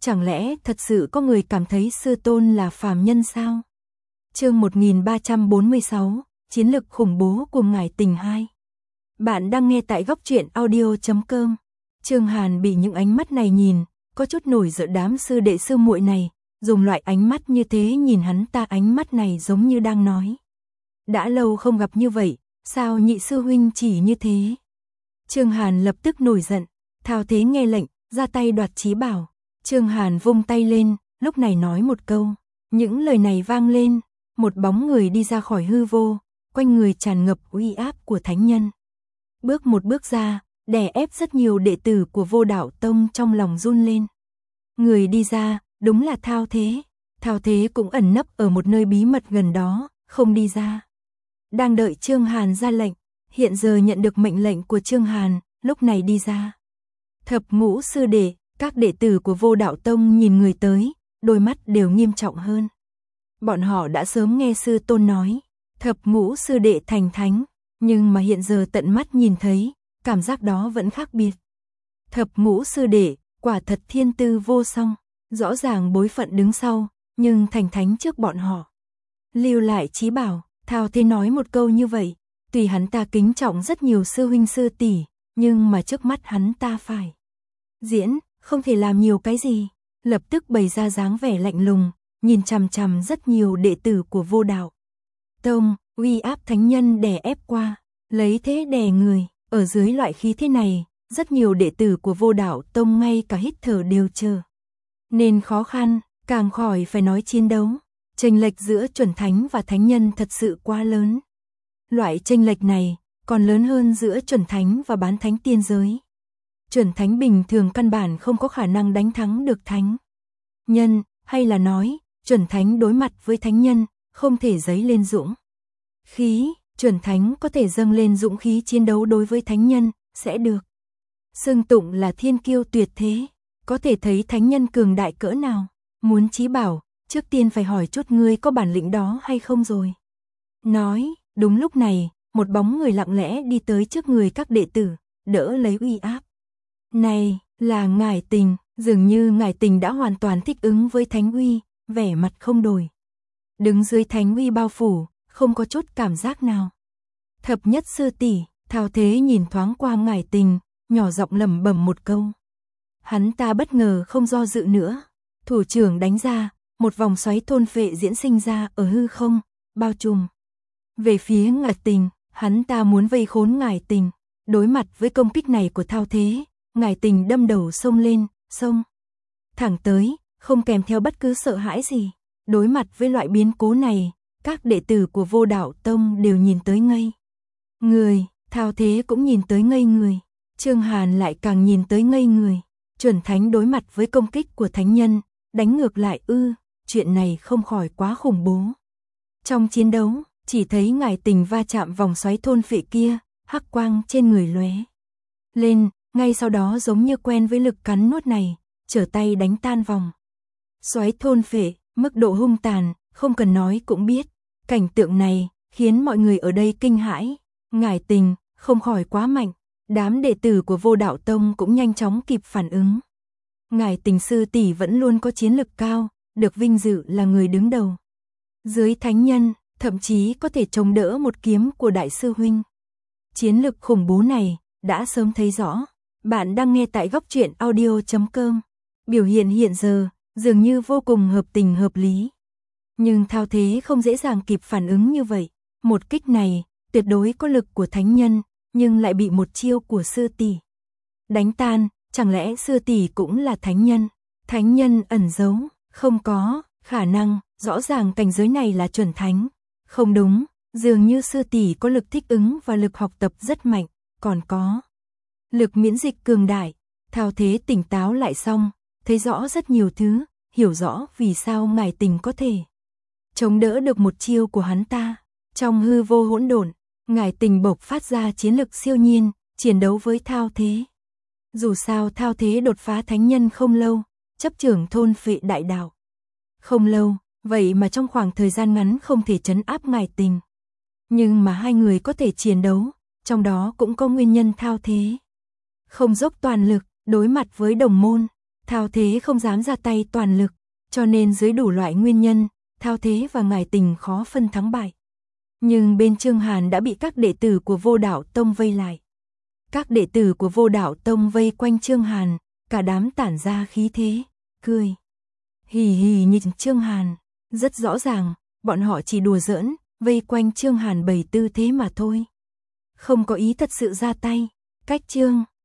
Chẳng lẽ thật sự có người cảm thấy sư tôn là phàm nhân sao? Chương 1346, Chiến lực khủng bố của Ngải Tình 2. Bạn đang nghe tại góc truyện audio.com. Trương Hàn bị những ánh mắt này nhìn, có chút nổi giận đám sư đệ sư muội này, dùng loại ánh mắt như thế nhìn hắn ta, ánh mắt này giống như đang nói. Đã lâu không gặp như vậy, sao nhị sư huynh chỉ như thế? Trương Hàn lập tức nổi giận, Thao Thế nghe lệnh, ra tay đoạt chí bảo. Trương Hàn vung tay lên, lúc này nói một câu. Những lời này vang lên, một bóng người đi ra khỏi hư vô, quanh người tràn ngập uy áp của thánh nhân. Bước một bước ra, đè ép rất nhiều đệ tử của Vô Đạo Tông trong lòng run lên. Người đi ra, đúng là Thao Thế. Thao Thế cũng ẩn nấp ở một nơi bí mật gần đó, không đi ra. Đang đợi Trương Hàn ra lệnh, hiện giờ nhận được mệnh lệnh của Trương Hàn, lúc này đi ra. Thập ngũ sư đệ, các đệ tử của Vô Đạo Tông nhìn người tới, đôi mắt đều nghiêm trọng hơn. Bọn họ đã sớm nghe sư tôn nói, thập ngũ sư đệ thành thánh, nhưng mà hiện giờ tận mắt nhìn thấy, cảm giác đó vẫn khác biệt. Thập ngũ sư đệ, quả thật thiên tư vô song, rõ ràng bối phận đứng sau, nhưng thành thánh trước bọn họ. Lưu lại chí bảo, Thao Thế nói một câu như vậy, tùy hắn ta kính trọng rất nhiều sư huynh sư tỷ, nhưng mà trước mắt hắn ta phải diễn, không thể làm nhiều cái gì, lập tức bày ra dáng vẻ lạnh lùng, nhìn chằm chằm rất nhiều đệ tử của Vô Đạo Tông, uy áp thánh nhân đè ép qua, lấy thế đè người, ở dưới loại khí thế này, rất nhiều đệ tử của Vô Đạo Tông ngay cả hít thở đều chờ. Nên khó khăn, càng khỏi phải nói chiến đấu, chênh lệch giữa chuẩn thánh và thánh nhân thật sự quá lớn. Loại chênh lệch này còn lớn hơn giữa chuẩn thánh và bán thánh tiên giới. Chuẩn thánh bình thường căn bản không có khả năng đánh thắng được thánh nhân, hay là nói, chuẩn thánh đối mặt với thánh nhân, không thể dấy lên dũng khí, chuẩn thánh có thể dâng lên dũng khí chiến đấu đối với thánh nhân, sẽ được xưng tụng là thiên kiêu tuyệt thế, có thể thấy thánh nhân cường đại cỡ nào. Muốn chí bảo, trước tiên phải hỏi chút ngươi có bản lĩnh đó hay không rồi. Nói, đúng lúc này, một bóng người lặng lẽ đi tới trước người các đệ tử, đỡ lấy uy áp. Này, là Ngải Tình, dường như Ngải Tình đã hoàn toàn thích ứng với thánh uy, vẻ mặt không đổi. Đứng dưới thánh uy bao phủ, không có chút cảm giác nào. Thập nhất sư tỷ, Thao Thế nhìn thoáng qua Ngải Tình, nhỏ giọng lẩm bẩm một câu. Hắn ta bất ngờ không do dự nữa, thủ trưởng đánh ra, một vòng xoáy thôn phệ diễn sinh ra ở hư không, bao trùm về phía Ngải Tình, hắn ta muốn vây khốn Ngải Tình. Đối mặt với công kích này của Thao Thế, Ngải Tình đâm đầu xông lên, xông thẳng tới, không kèm theo bất cứ sợ hãi gì. Đối mặt với loại biến cố này, các đệ tử của Vô Đạo Tông đều nhìn tới ngây người, Thao Thế cũng nhìn tới ngây người, Trương Hàn lại càng nhìn tới ngây người. Chuẩn thánh đối mặt với công kích của thánh nhân, đánh ngược lại chuyện này không khỏi quá khủng bố. Trong chiến đấu, chỉ thấy Ngải Tình va chạm vòng xoáy thôn phệ kia, hắc quang trên người lóe lên, ngay sau đó giống như quen với lực cắn nuốt này, trở tay đánh tan vòng xoáy thôn phệ, mức độ hung tàn, không cần nói cũng biết. Cảnh tượng này khiến mọi người ở đây kinh hãi, Ngải Tình không khỏi quá mạnh, đám đệ tử của Vô Đạo Tông cũng nhanh chóng kịp phản ứng. Ngải Tình sư tỷ vẫn luôn có chiến lực cao, được vinh dự là người đứng đầu dưới thánh nhân, thậm chí có thể chống đỡ một kiếm của đại sư huynh. Chiến lực khủng bố này đã sớm thấy rõ. Bạn đang nghe tại góc truyện audio.com. Biểu hiện hiện giờ dường như vô cùng hợp tình hợp lý. Nhưng Thao Thế không dễ dàng kịp phản ứng như vậy. Một kích này tuyệt đối có lực của thánh nhân, nhưng lại bị một chiêu của sư tỷ đánh tan. Chẳng lẽ sư tỷ cũng là thánh nhân? Thánh nhân ẩn giấu, không có khả năng, rõ ràng cảnh giới này là chuẩn thánh. Không đúng, dường như sư tỷ có lực thích ứng và lực học tập rất mạnh, còn có lực miễn dịch cường đại. Thao Thế tỉnh táo lại xong, thấy rõ rất nhiều thứ, hiểu rõ vì sao Ngải Tình có thể chống đỡ được một chiêu của hắn ta. Trong hư vô hỗn độn, Ngải Tình bộc phát ra chiến lực siêu nhiên, chiến đấu với Thao Thế. Dù sao Thao Thế đột phá thánh nhân không lâu, chấp trưởng thôn phệ đại đạo không lâu, vậy mà trong khoảng thời gian ngắn không thể trấn áp Ngải Tình. Nhưng mà hai người có thể chiến đấu, trong đó cũng có nguyên nhân. Thao Thế không dốc toàn lực, đối mặt với đồng môn, Thao Thế không dám ra tay toàn lực, cho nên dưới đủ loại nguyên nhân, Thao Thế và Ngải Tình khó phân thắng bại. Nhưng bên Trương Hàn đã bị các đệ tử của Vô Đạo Tông vây lại. Các đệ tử của Vô Đạo Tông vây quanh Trương Hàn, cả đám tản ra khí thế, cười. Hì hì nhìn Trương Hàn, rất rõ ràng, bọn họ chỉ đùa giỡn, vây quanh Trương Hàn bày tư thế mà thôi. Không có ý thật sự ra tay, cách Trương